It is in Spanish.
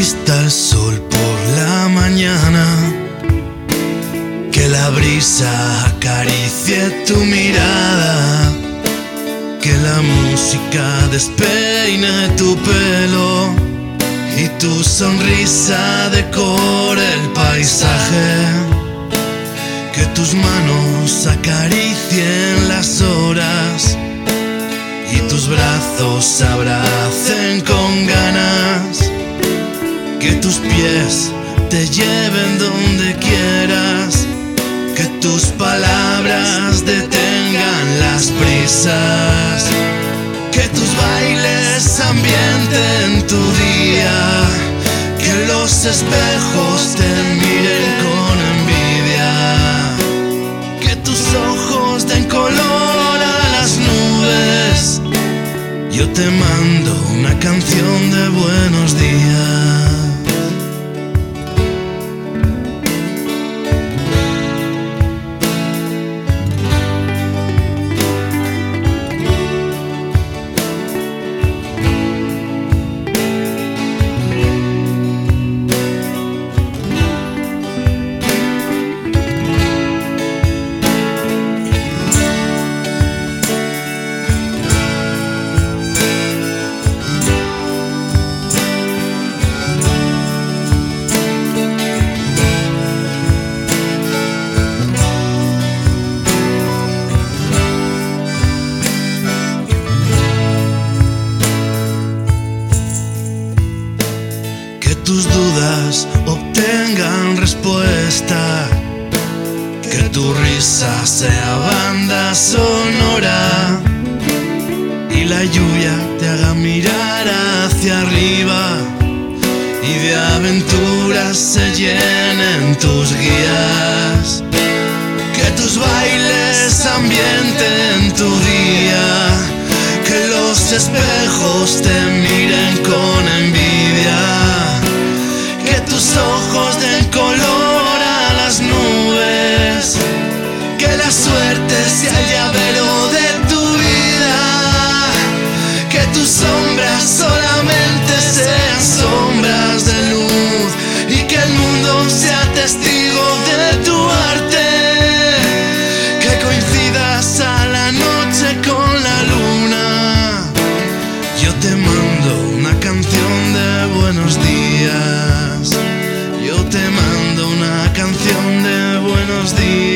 vista el sol por la mañana, que la brisa acaricie tu mirada, que la música despeine tu pelo y tu sonrisa decore el paisaje, que tus manos acaricien las horas y tus brazos abracen con ganas, que tus pies te lleven donde quieras, que tus palabras detengan las prisas, que tus bailes ambienten tu día, que los espejos te miren con envidia, que tus ojos den color a las nubes. Yo te mando una canción de buenos días. Tus dudas obtengan respuesta, que tu risa sea banda sonora y la lluvia te haga mirar hacia arriba y de aventuras se llenen tus guías, que tus bailes ambienten tu día, que los espejos te miren con envidia, que tus ojos den color a las nubes, que la suerte sea el llavero de tu vida, que tus sombras solamente sean sombras de luz y que el mundo sea testigo de tu arte, que coincidas a la noche con la luna. Yo te mando una canción de buenos días. Yo te mando una canción de buenos días.